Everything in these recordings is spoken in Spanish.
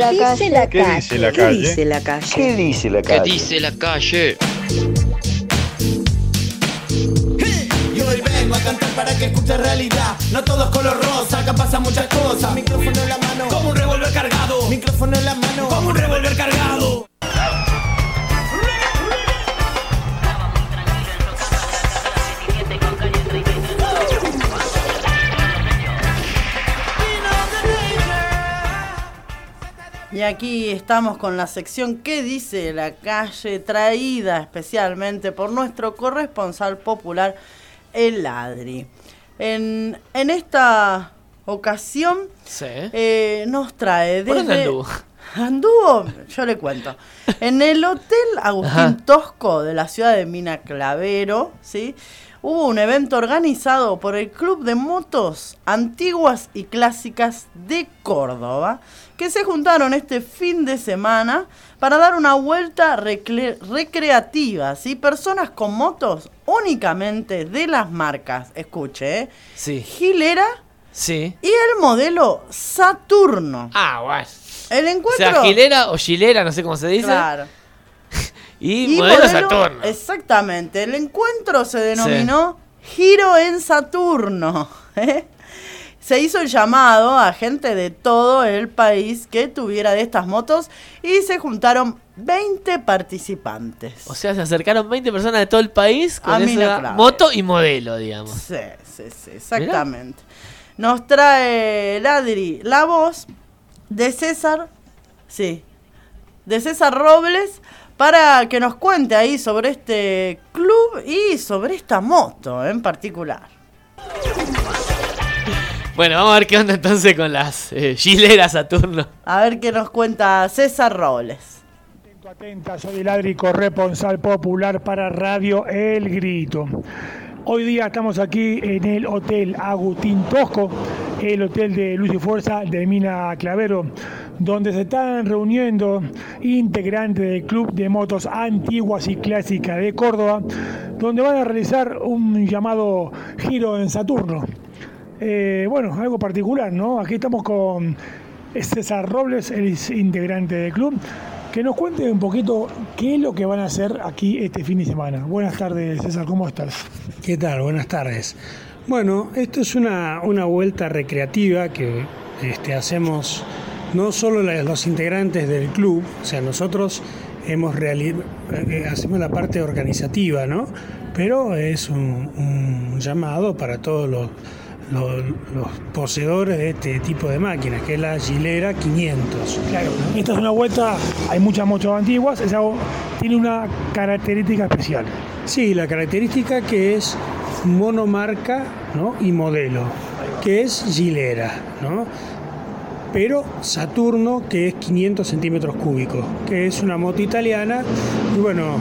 la calle? ¿Qué dice la ¿Qué calle? dice la calle? ¿Qué dice la ¿Qué calle? dice la calle? Y hoy vengo a cantar para que escuche realidad. No todo es color rosa, acá pasan muchas cosas. Micrófono en la mano, como un revólver cargado. Micrófono en la mano, como un revólver cargado. Y aquí estamos con la sección ¿Qué dice la calle? Traída especialmente por nuestro corresponsal popular, el Adri. En esta ocasión Sí. nos trae ¿Por dónde desde... anduvo? Anduvo, yo le cuento. En el Hotel Agustín Tosco de la ciudad de Mina Clavero, ¿sí? Hubo un evento organizado por el Club de Motos Antiguas y Clásicas de Córdoba, que se juntaron este fin de semana para dar una vuelta recreativa, ¿sí? Personas con motos únicamente de las marcas, escuche, Sí. Gilera Sí. y el modelo Saturno. Ah, bueno. El O encuentro... sea, gilera o gilera, no sé cómo se dice. Claro. Y modelo Saturno. Exactamente. El encuentro se denominó Giro en Saturno. Se hizo el llamado a gente de todo el país que tuviera de estas motos y se juntaron 20 participantes. O sea, se acercaron 20 personas de todo el país A con Mina esa Clavero. moto y modelo, digamos. Sí, exactamente. Nos trae Ladri la voz de César, de César Robles, para que nos cuente ahí sobre este club y sobre esta moto en particular. Bueno, vamos a ver qué onda entonces con las gileras Saturno. A ver qué nos cuenta César Robles. Atenta, soy el Adri, corresponsal popular para Radio El Grito. Hoy día estamos aquí en el Hotel Agustín Tosco, el hotel de Luz y Fuerza de Mina Clavero, donde se están reuniendo integrantes del Club de Motos Antiguas y Clásicas de Córdoba, donde van a realizar un llamado Giro en Saturno. Bueno, algo particular, ¿no? Aquí estamos con César Robles, el integrante del club, que nos cuente un poquito qué es lo que van a hacer aquí este fin de semana. Buenas tardes, César, ¿cómo estás? ¿Qué tal? Buenas tardes. Bueno, esto es una vuelta recreativa que hacemos no solo los integrantes del club, o sea, nosotros hacemos la parte organizativa, ¿no? Pero es un llamado para todos los poseedores de este tipo de máquinas, que es la Gilera 500. Claro, esta es una vuelta, hay muchas motos antiguas, tiene una característica especial. Sí, la característica que es monomarca, ¿no? Y modelo, que es Gilera, ¿no? Pero Saturno, que es 500 centímetros cúbicos, que es una moto italiana. Y bueno,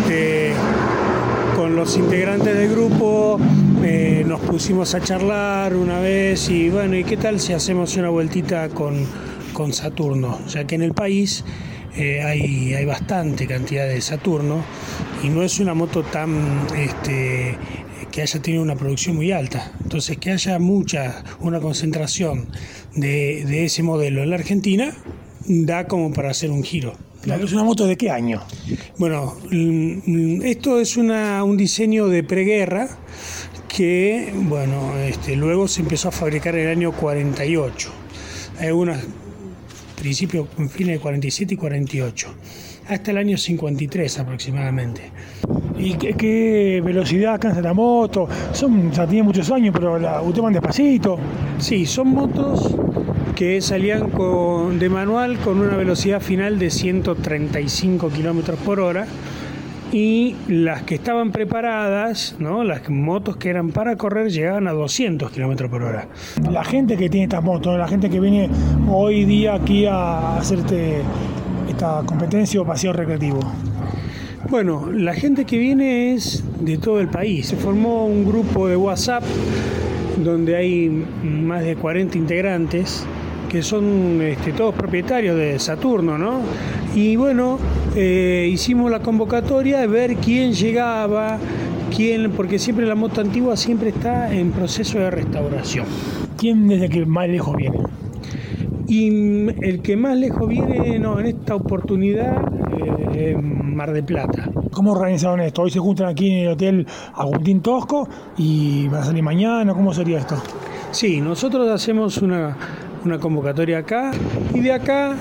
con los integrantes del grupo nos pusimos a charlar una vez y bueno, ¿y qué tal si hacemos una vueltita con Saturno? Ya que en el país hay bastante cantidad de Saturno y no es una moto tan que haya tenido una producción muy alta. Entonces, que haya una concentración de ese modelo en la Argentina da como para hacer un giro. Claro, ¿es una moto de qué año? Bueno, esto es un diseño de preguerra que, bueno, luego se empezó a fabricar en el año 48. Hay algunas principios, fines de 47 y 48, hasta el año 53 aproximadamente. ¿Y qué velocidad alcanza la moto? Ya tiene muchos años, pero ustedes van despacito. Sí, son motos que salían de manual con una velocidad final de 135 kilómetros por hora, y las que estaban preparadas, ¿no? Las motos que eran para correr llegaban a 200 kilómetros por hora. La gente que tiene estas motos, la gente que viene hoy día aquí a hacer esta competencia o paseo recreativo. Bueno, la gente que viene es de todo el país. Se formó un grupo de WhatsApp donde hay más de 40 integrantes que son todos propietarios de Saturno, ¿no? Y bueno, hicimos la convocatoria de ver quién llegaba, porque siempre la moto antigua siempre está en proceso de restauración. ¿Quién desde que más lejos viene? Y el que más lejos viene, en esta oportunidad, Mar del Plata. ¿Cómo organizaron esto? Hoy se juntan aquí en el Hotel Agustín Tosco y va a salir mañana. ¿Cómo sería esto? Sí, nosotros hacemos una convocatoria acá y de acá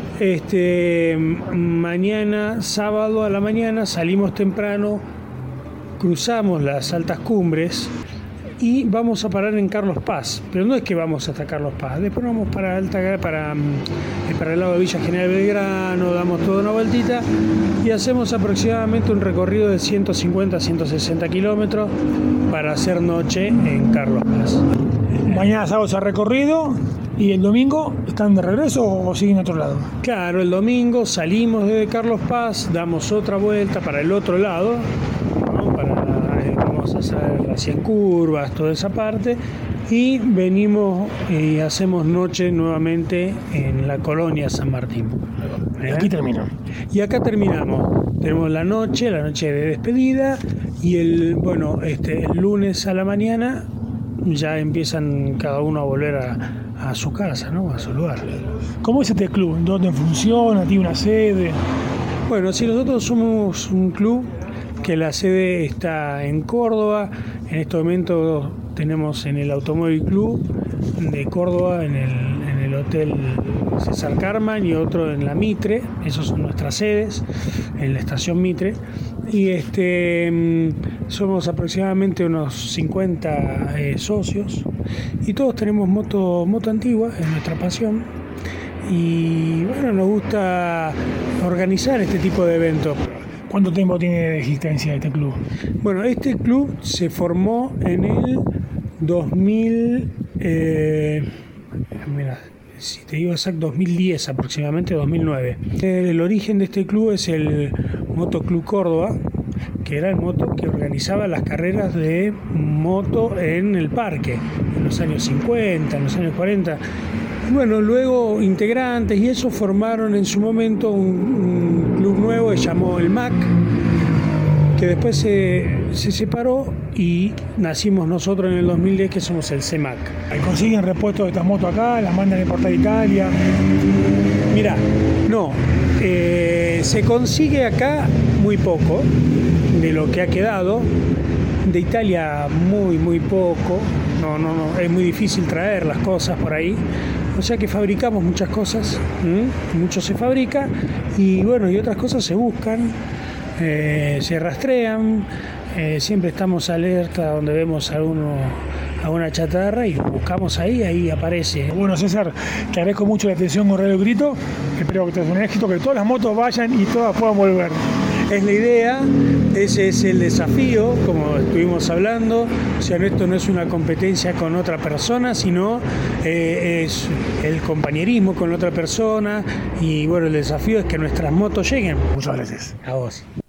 mañana, sábado a la mañana, salimos temprano, cruzamos las altas cumbres y vamos a parar en Carlos Paz, pero no es que vamos hasta Carlos Paz, después vamos para el lado de Villa General Belgrano, damos toda una vueltita y hacemos aproximadamente un recorrido de 150 a 160 kilómetros para hacer noche en Carlos Paz. Mañana sábado se ha recorrido y el domingo están de regreso o siguen a otro lado. Claro, el domingo salimos de Carlos Paz, damos otra vuelta para el otro lado, ¿no? Vamos a hacer las 100 curvas, toda esa parte, y venimos y hacemos noche nuevamente en la colonia San Martín. Aquí termina. Y acá terminamos. Tenemos la noche de despedida, y el lunes a la mañana ya empiezan cada uno a volver a su casa, ¿no? A su lugar. ¿Cómo es este club? ¿Dónde funciona? ¿Tiene una sede? Bueno, si nosotros somos un club que la sede está en Córdoba. En este momento tenemos en el Automóvil Club de Córdoba, en el Hotel César Carman, y otro en la Mitre. Esas son nuestras sedes, en la estación Mitre. Y somos aproximadamente unos 50 socios, y todos tenemos moto antigua, es nuestra pasión. Y bueno, nos gusta organizar este tipo de eventos. ¿Cuánto tiempo tiene de existencia este club? Bueno, este club se formó en el 2000, si te digo exacto, 2010 aproximadamente, 2009. El origen de este club es el Motoclub Córdoba, que era el moto que organizaba las carreras de moto en el parque, en los años 50, en los años 40. Bueno, luego integrantes y eso formaron en su momento un club nuevo que se llamó el MAC, que después se separó y nacimos nosotros en el 2010, que somos el CEMAC. ¿Consiguen repuestos de estas motos acá? ¿Las mandan a importar a Italia? Mirá, no, se consigue acá muy poco de lo que ha quedado, de Italia muy poco, no, es muy difícil traer las cosas por ahí. O sea que fabricamos muchas cosas, mucho se fabrica y bueno, y otras cosas se buscan, se rastrean, siempre estamos alerta donde vemos alguna chatarra y buscamos ahí aparece. Bueno, César, te agradezco mucho la atención con Radio Grito, espero que te sea un éxito, que todas las motos vayan y todas puedan volver. Es la idea, ese es el desafío, como estuvimos hablando. O sea, esto no es una competencia con otra persona, sino es el compañerismo con otra persona. Y bueno, el desafío es que nuestras motos lleguen. Muchas gracias. A vos.